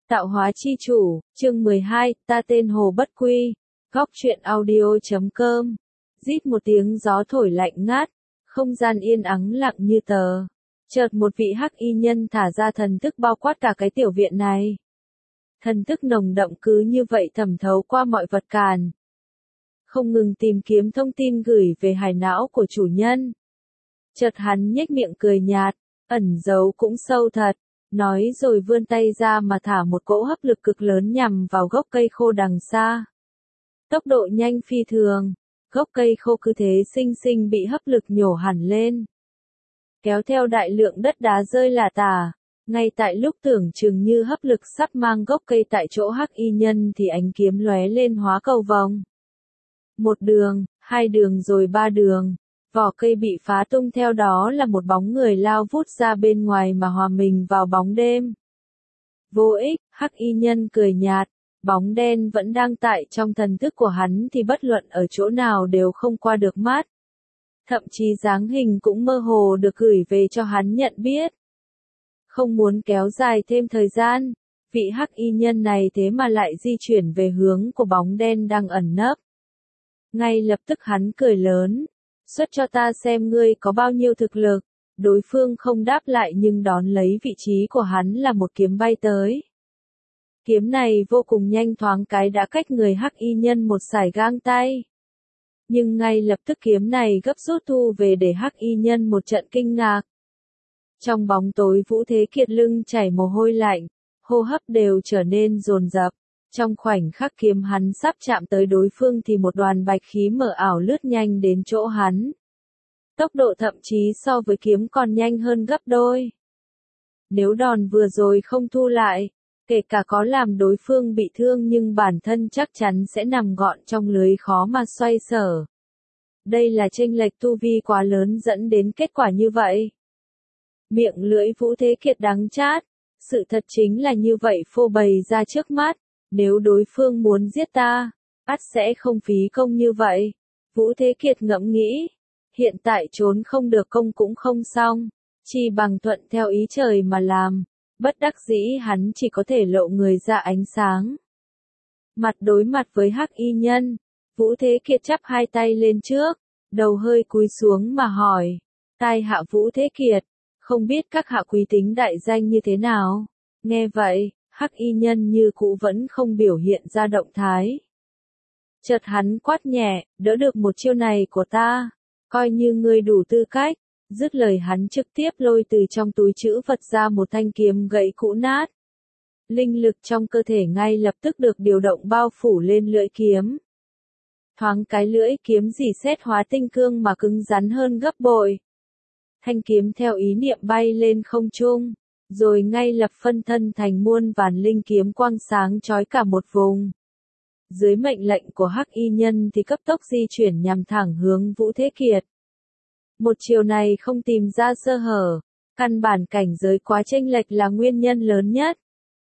Tạo hóa chi chủ, chương 12, ta tên Hồ Bất Quy, góc truyện audio.com. Rít một tiếng gió thổi lạnh ngát, không gian yên ắng lặng như tờ. Chợt một vị hắc y nhân thả ra thần thức bao quát cả cái tiểu viện này. Thần thức nồng đậm cứ như vậy thẩm thấu qua mọi vật càn. Không ngừng tìm kiếm thông tin gửi về hài não của chủ nhân. Chợt hắn nhếch miệng cười nhạt, ẩn giấu cũng sâu thật. Nói rồi vươn tay ra mà thả một cỗ hấp lực cực lớn nhằm vào gốc cây khô đằng xa. Tốc độ nhanh phi thường, gốc cây khô cứ thế xinh xinh bị hấp lực nhổ hẳn lên. Kéo theo đại lượng đất đá rơi lả tả, ngay tại lúc tưởng chừng như hấp lực sắp mang gốc cây tại chỗ hắc y nhân thì ánh kiếm lóe lên hóa cầu vồng. Một đường, hai đường rồi ba đường. Vỏ cây bị phá tung, theo đó là một bóng người lao vút ra bên ngoài mà hòa mình vào bóng đêm. Vô ích, hắc y nhân cười nhạt, bóng đen vẫn đang tại trong thần thức của hắn thì bất luận ở chỗ nào đều không qua được mắt. Thậm chí dáng hình cũng mơ hồ được gửi về cho hắn nhận biết. Không muốn kéo dài thêm thời gian, vị hắc y nhân này thế mà lại di chuyển về hướng của bóng đen đang ẩn nấp. Ngay lập tức hắn cười lớn. Xuất cho ta xem ngươi có bao nhiêu thực lực. Đối phương không đáp lại nhưng đón lấy vị trí của hắn là một kiếm bay tới. Kiếm này vô cùng nhanh, thoáng cái đã cách người hắc y nhân một sải gang tay. Nhưng ngay lập tức kiếm này gấp rút thu về để hắc y nhân một trận kinh ngạc. Trong bóng tối Vũ Thế Kiệt lưng chảy mồ hôi lạnh, hô hấp đều trở nên dồn dập. Trong khoảnh khắc kiếm hắn sắp chạm tới đối phương thì một đoàn bạch khí mờ ảo lướt nhanh đến chỗ hắn. Tốc độ thậm chí so với kiếm còn nhanh hơn gấp đôi. Nếu đòn vừa rồi không thu lại, kể cả có làm đối phương bị thương nhưng bản thân chắc chắn sẽ nằm gọn trong lưới khó mà xoay sở. Đây là chênh lệch tu vi quá lớn dẫn đến kết quả như vậy. Miệng lưỡi Vũ Thế Kiệt đắng chát, sự thật chính là như vậy phô bày ra trước mắt. Nếu đối phương muốn giết ta, ắt sẽ không phí công như vậy. Vũ Thế Kiệt ngẫm nghĩ, hiện tại trốn không được công cũng không xong, chỉ bằng thuận theo ý trời mà làm. Bất đắc dĩ hắn chỉ có thể lộ người ra ánh sáng. Mặt đối mặt với hắc y nhân, Vũ Thế Kiệt chắp hai tay lên trước, đầu hơi cúi xuống mà hỏi, tai hạ Vũ Thế Kiệt, không biết các hạ quý tính đại danh như thế nào? Nghe vậy, hắc y nhân như cũ vẫn không biểu hiện ra động thái. Chợt hắn quát nhẹ, đỡ được một chiêu này của ta, coi như ngươi đủ tư cách. Dứt lời hắn trực tiếp lôi từ trong túi trữ vật ra một thanh kiếm gãy cũ nát. Linh lực trong cơ thể ngay lập tức được điều động bao phủ lên lưỡi kiếm. Thoáng cái lưỡi kiếm rỉ sét hóa tinh cương mà cứng rắn hơn gấp bội. Thanh kiếm theo ý niệm bay lên không trung, rồi ngay lập phân thân thành muôn vàn linh kiếm quang sáng chói cả một vùng. Dưới mệnh lệnh của hắc y nhân thì cấp tốc di chuyển nhằm thẳng hướng Vũ Thế Kiệt. Một chiều này không tìm ra sơ hở, căn bản cảnh giới quá chênh lệch là nguyên nhân lớn nhất.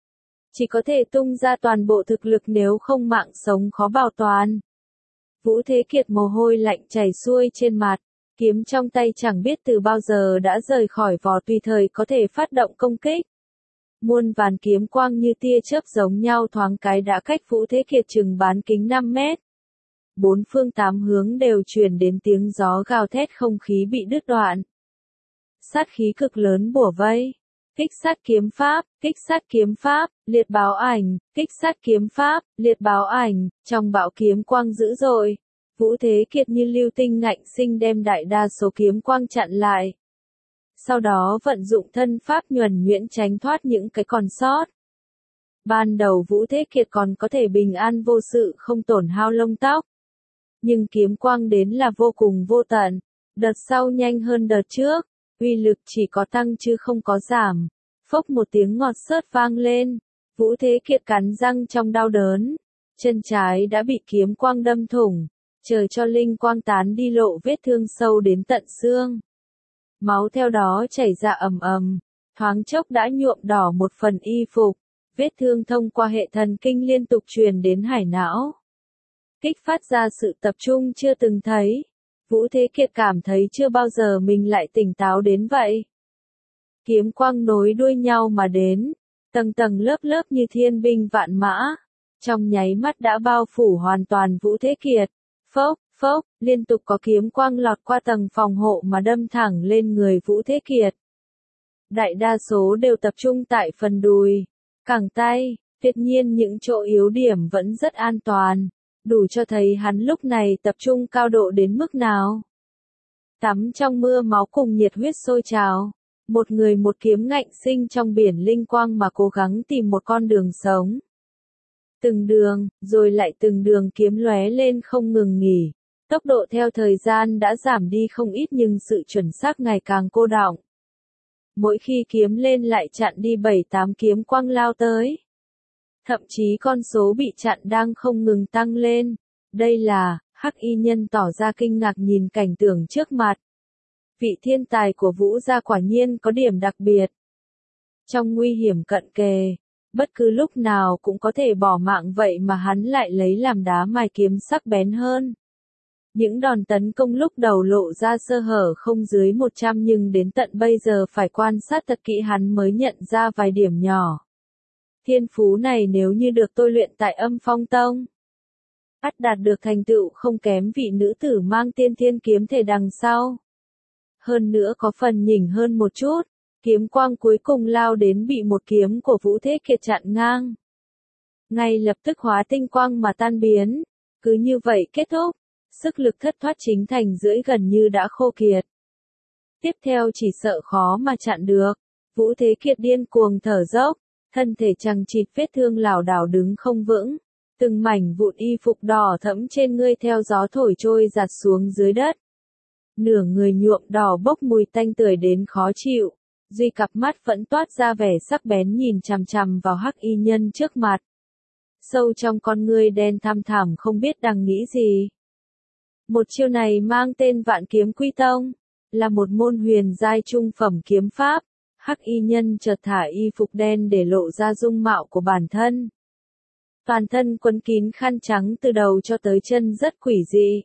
Chỉ có thể tung ra toàn bộ thực lực nếu không mạng sống khó bảo toàn. Vũ Thế Kiệt mồ hôi lạnh chảy xuôi trên mặt, kiếm trong tay chẳng biết từ bao giờ đã rời khỏi vỏ tùy thời có thể phát động công kích. Muôn vàn kiếm quang như tia chớp giống nhau thoáng cái đã cách Vũ Thế Kiệt chừng bán kính 5 mét. Bốn phương tám hướng đều truyền đến tiếng gió gào thét, không khí bị đứt đoạn. Sát khí cực lớn bủa vây. Kích sát kiếm pháp, kích sát kiếm pháp, liệt báo ảnh, kích sát kiếm pháp, liệt báo ảnh, trong bão kiếm quang dữ dội. Vũ Thế Kiệt như lưu tinh ngạnh sinh đem đại đa số kiếm quang chặn lại. Sau đó vận dụng thân pháp nhuần nhuyễn tránh thoát những cái còn sót. Ban đầu Vũ Thế Kiệt còn có thể bình an vô sự không tổn hao lông tóc. Nhưng kiếm quang đến là vô cùng vô tận, đợt sau nhanh hơn đợt trước, uy lực chỉ có tăng chứ không có giảm. Phốc một tiếng ngọt xớt vang lên, Vũ Thế Kiệt cắn răng trong đau đớn, chân trái đã bị kiếm quang đâm thủng, trời cho linh quang tán đi lộ vết thương sâu đến tận xương. Máu theo đó chảy ra ầm ầm, thoáng chốc đã nhuộm đỏ một phần y phục, vết thương thông qua hệ thần kinh liên tục truyền đến hải não. Kích phát ra sự tập trung chưa từng thấy. Vũ Thế Kiệt cảm thấy chưa bao giờ mình lại tỉnh táo đến vậy. Kiếm quang nối đuôi nhau mà đến, tầng tầng lớp lớp như thiên binh vạn mã, trong nháy mắt đã bao phủ hoàn toàn Vũ Thế Kiệt. Phốc, phốc, liên tục có kiếm quang lọt qua tầng phòng hộ mà đâm thẳng lên người Vũ Thế Kiệt. Đại đa số đều tập trung tại phần đùi, cẳng tay, tuyệt nhiên những chỗ yếu điểm vẫn rất an toàn, đủ cho thấy hắn lúc này tập trung cao độ đến mức nào. Tắm trong mưa máu cùng nhiệt huyết sôi trào, một người một kiếm ngạnh sinh trong biển linh quang mà cố gắng tìm một con đường sống. Từng đường, rồi lại từng đường kiếm lóe lên không ngừng nghỉ. Tốc độ theo thời gian đã giảm đi không ít nhưng sự chuẩn xác ngày càng cô đọng. Mỗi khi kiếm lên lại chặn đi 7-8 kiếm quang lao tới. Thậm chí con số bị chặn đang không ngừng tăng lên. Đây là, Hắc Y Nhân tỏ ra kinh ngạc nhìn cảnh tượng trước mặt. Vị thiên tài của Vũ gia quả nhiên có điểm đặc biệt. Trong nguy hiểm cận kề, bất cứ lúc nào cũng có thể bỏ mạng vậy mà hắn lại lấy làm đá mài kiếm sắc bén hơn. Những đòn tấn công lúc đầu lộ ra sơ hở không dưới 100 nhưng đến tận bây giờ phải quan sát thật kỹ hắn mới nhận ra vài điểm nhỏ. Thiên phú này nếu như được tôi luyện tại Âm Phong Tông, ắt đạt được thành tựu không kém vị nữ tử mang tiên thiên kiếm thể đằng sau. Hơn nữa có phần nhỉnh hơn một chút, kiếm quang cuối cùng lao đến bị một kiếm của Vũ Thế Kiệt chặn ngang. Ngay lập tức hóa tinh quang mà tan biến, cứ như vậy kết thúc, sức lực thất thoát chính thành rưỡi gần như đã khô kiệt. Tiếp theo chỉ sợ khó mà chặn được, Vũ Thế Kiệt điên cuồng thở dốc, thân thể chằng chịt vết thương lảo đảo đứng không vững, từng mảnh vụn y phục đỏ thẫm trên người theo gió thổi trôi giạt xuống dưới đất. Nửa người nhuộm đỏ bốc mùi tanh tưởi đến khó chịu, duy cặp mắt vẫn toát ra vẻ sắc bén nhìn chằm chằm vào Hắc Y Nhân trước mặt. Sâu trong con ngươi đen thăm thẳm không biết đang nghĩ gì. Một chiêu này mang tên Vạn Kiếm Quy Tông, là một môn huyền giai trung phẩm kiếm pháp. Hắc Y Nhân chợt thả y phục đen để lộ ra dung mạo của bản thân. Toàn thân quấn kín khăn trắng từ đầu cho tới chân rất quỷ dị.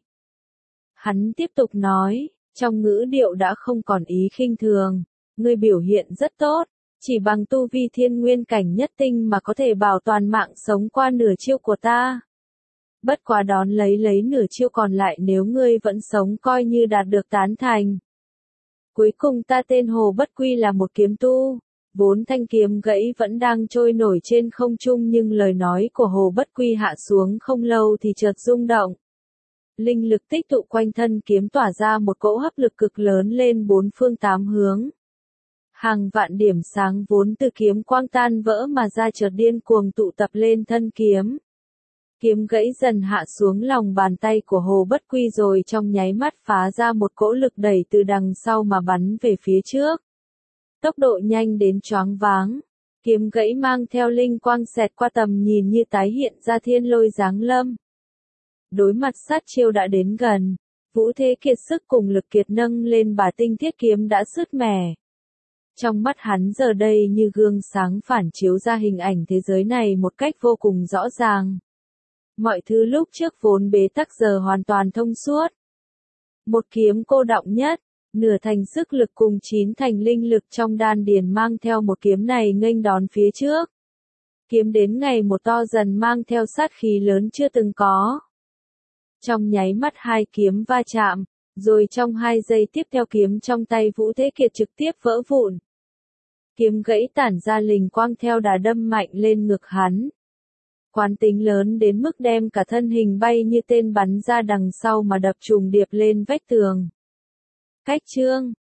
Hắn tiếp tục nói, trong ngữ điệu đã không còn ý khinh thường, ngươi biểu hiện rất tốt, chỉ bằng tu vi thiên nguyên cảnh nhất tinh mà có thể bảo toàn mạng sống qua nửa chiêu của ta. Bất quá đón lấy nửa chiêu còn lại nếu ngươi vẫn sống coi như đạt được tán thành. Cuối cùng ta tên Hồ Bất Quy là một kiếm tu, vốn thanh kiếm gãy vẫn đang trôi nổi trên không trung nhưng lời nói của Hồ Bất Quy hạ xuống không lâu thì chợt rung động. Linh lực tích tụ quanh thân kiếm tỏa ra một cỗ hấp lực cực lớn lên bốn phương tám hướng. Hàng vạn điểm sáng vốn từ kiếm quang tan vỡ mà ra chợt điên cuồng tụ tập lên thân kiếm. Kiếm gãy dần hạ xuống lòng bàn tay của Hồ Bất Quy rồi trong nháy mắt phá ra một cỗ lực đẩy từ đằng sau mà bắn về phía trước. Tốc độ nhanh đến choáng váng. Kiếm gãy mang theo linh quang xẹt qua tầm nhìn như tái hiện ra thiên lôi giáng lâm. Đối mặt sát chiêu đã đến gần, Vũ Thế Kiệt sức cùng lực kiệt nâng lên bà tinh thiết kiếm đã sứt mẻ. Trong mắt hắn giờ đây như gương sáng phản chiếu ra hình ảnh thế giới này một cách vô cùng rõ ràng. Mọi thứ lúc trước vốn bế tắc giờ hoàn toàn thông suốt. Một kiếm cô đọng nhất, nửa thành sức lực cùng 9 thành linh lực trong đan điền mang theo một kiếm này nghênh đón phía trước. Kiếm đến ngày một to dần mang theo sát khí lớn chưa từng có. Trong nháy mắt hai kiếm va chạm, rồi trong 2 giây tiếp theo kiếm trong tay Vũ Thế Kiệt trực tiếp vỡ vụn. Kiếm gãy tản ra linh quang theo đà đâm mạnh lên ngực hắn. Quán tính lớn đến mức đem cả thân hình bay như tên bắn ra đằng sau mà đập trùng điệp lên vách tường. Cách chương